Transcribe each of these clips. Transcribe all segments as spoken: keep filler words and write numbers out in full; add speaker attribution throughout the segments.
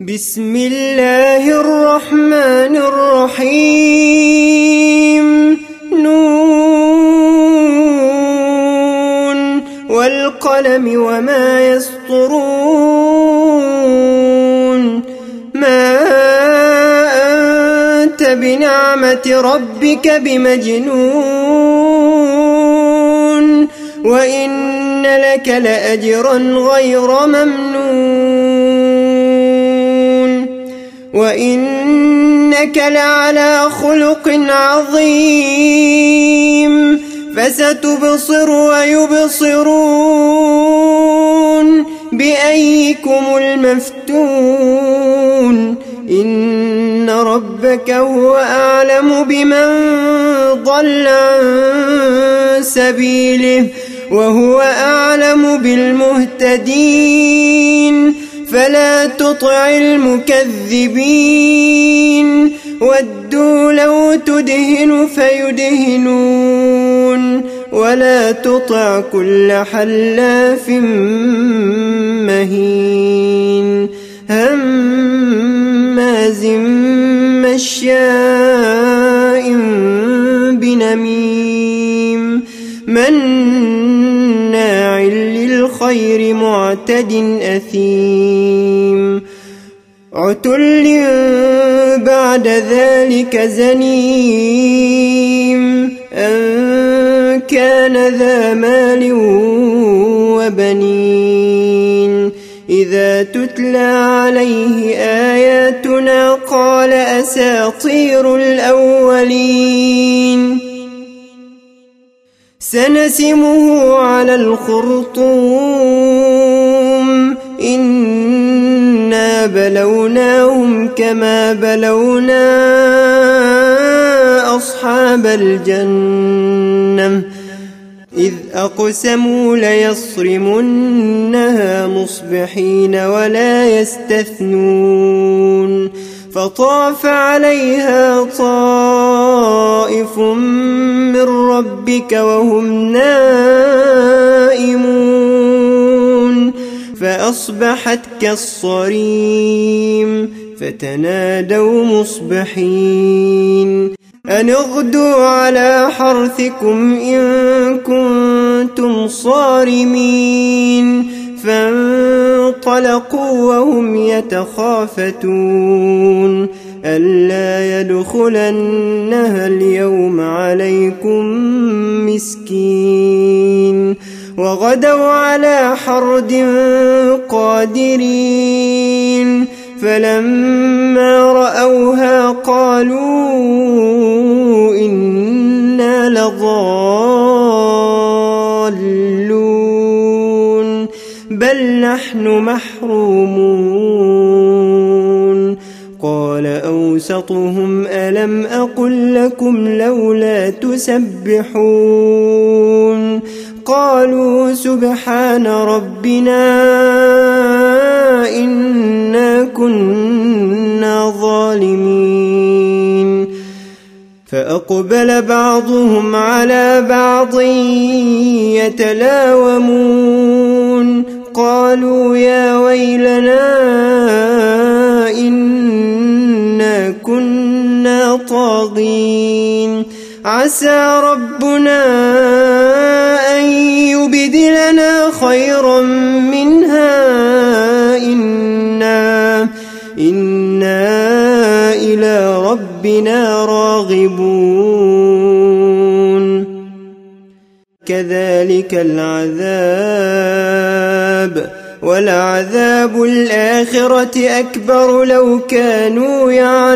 Speaker 1: بسم الله الرحمن الرحيم نون والقلم وما يسطرون ما أنت بنعمة ربك بمجنون وإن لك لأجرا غير ممنون وإنك لعلى خلق عظيم فستبصر ويبصرون بأيكم المفتون إن ربك هو أعلم بمن ضل عن سبيله وهو أعلم بالمهتدين فلا تطع المكذبين ودوا لو تدهن فيدهنون ولا تطع كل حلاف مهين هماز مشاء بنميم مناع للخير معتد أثيم عتل بعد ذلك زنيم أن كان ذا مال وبنين إذا تتلى عليه آياتنا قال أساطير الأولين سنسمه على الخرطوم إنا بلوناهم كما بلونا أصحاب الجنة إذ أقسموا ليصرمنها مصبحين ولا يستثنون فطاف عليها طائف من ربك وهم نائمون فأصبحت كالصريم فتنادوا مصبحين أن اغدوا على حرثكم إن كنتم صارمين فانطلقوا وهم يتخافتون ألا يدخلنها اليوم عليكم مسكين وغدوا على حرد قادرين فلما رأوها قالوا إنا لضالون بل نحن محرومون قال أوسطهم ألم أقل لكم لولا تسبحون قالوا سبحان ربنا إنا كنا ظالمين فأقبل بعضهم على بعض يتلاومون قالوا يا ويلنا إنا كنا طاغين عسى ربنا أن يبدلنا خيرا منها إنا إنا إلى ربنا راغبون كذلك العذاب ولعذاب الآخرة أكبر لو كانوا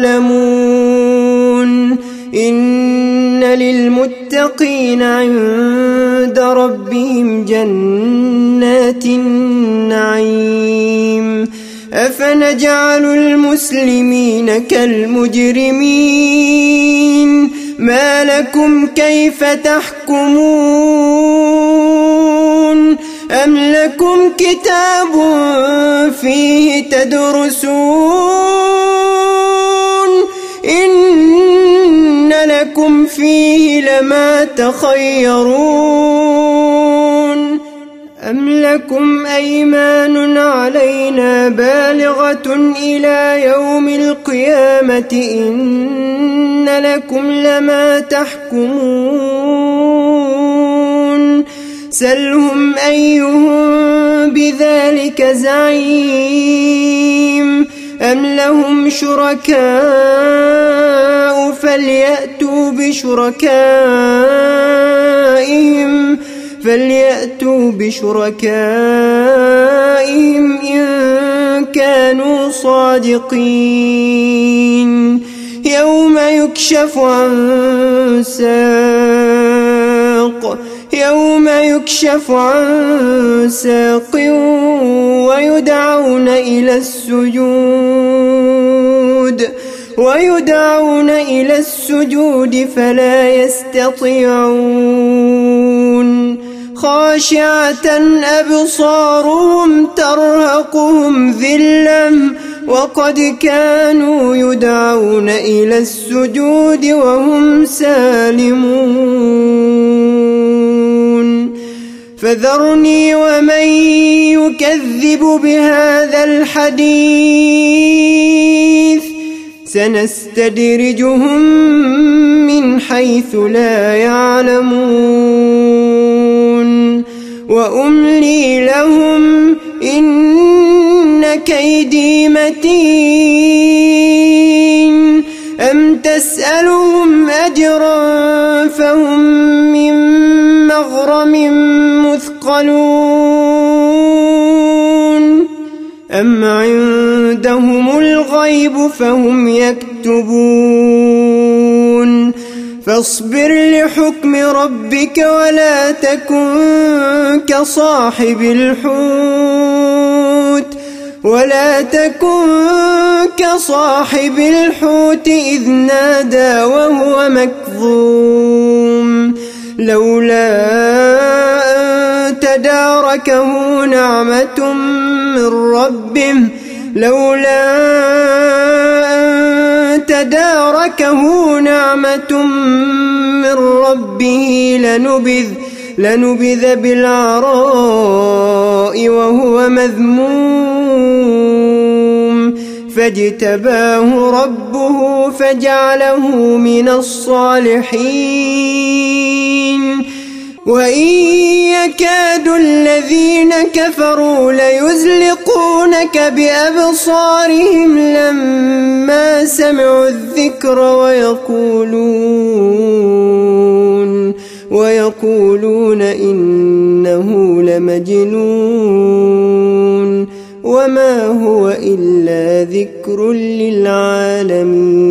Speaker 1: يعلمون إن للمتقين عند ربهم جنات النعيم أفنجعل المسلمين كالمجرمين ما لكم كيف تحكمون أم لكم كتاب فيه تدرسون إن لكم فيه لما تخيرون أم لكم أيمان علينا بالغة إلى يوم القيامة إن لكم لما تحكمون سلهم أيهم بذلك زعيم أم لهم شركاء فليأتوا بشركائهم فليأتوا بشركائهم إن كانوا صادقين يوم يكشف عن ساق يوم يكشف عن ساق ويدعون إلى السجود ويدعون إلى السجود فلا يستطيعون خاشعة أبصارهم ترهقهم ذلة وقد كانوا يدعون إلى السجود وهم سالمون فذرني ومن يكذب بهذا الحديث سنستدرجهم من حيث لا يعلمون وأملي لهم إن كيدي متين أم تسألهم أجرا فهم من مغرم مثقلون أم عندهم الغيب فهم يكتبون فاصبر لحكم ربك ولا تكن كصاحب الحوت ولا تكن كصاحب الحوت إذ نادى وهو مكظوم لولا أن تداركه نعمة من ربه لولا أن تداركه نعمة من ربه لنبذ لنبذ بالعراء وهو مذموم فاجتباه ربه فجعله من الصالحين وإن يكاد الذين كفروا ليزلقونك بأبصارهم لما سمعوا الذكر ويقولون ويقولون إنه لمجنون وما هو إلا ذكر للعالمين.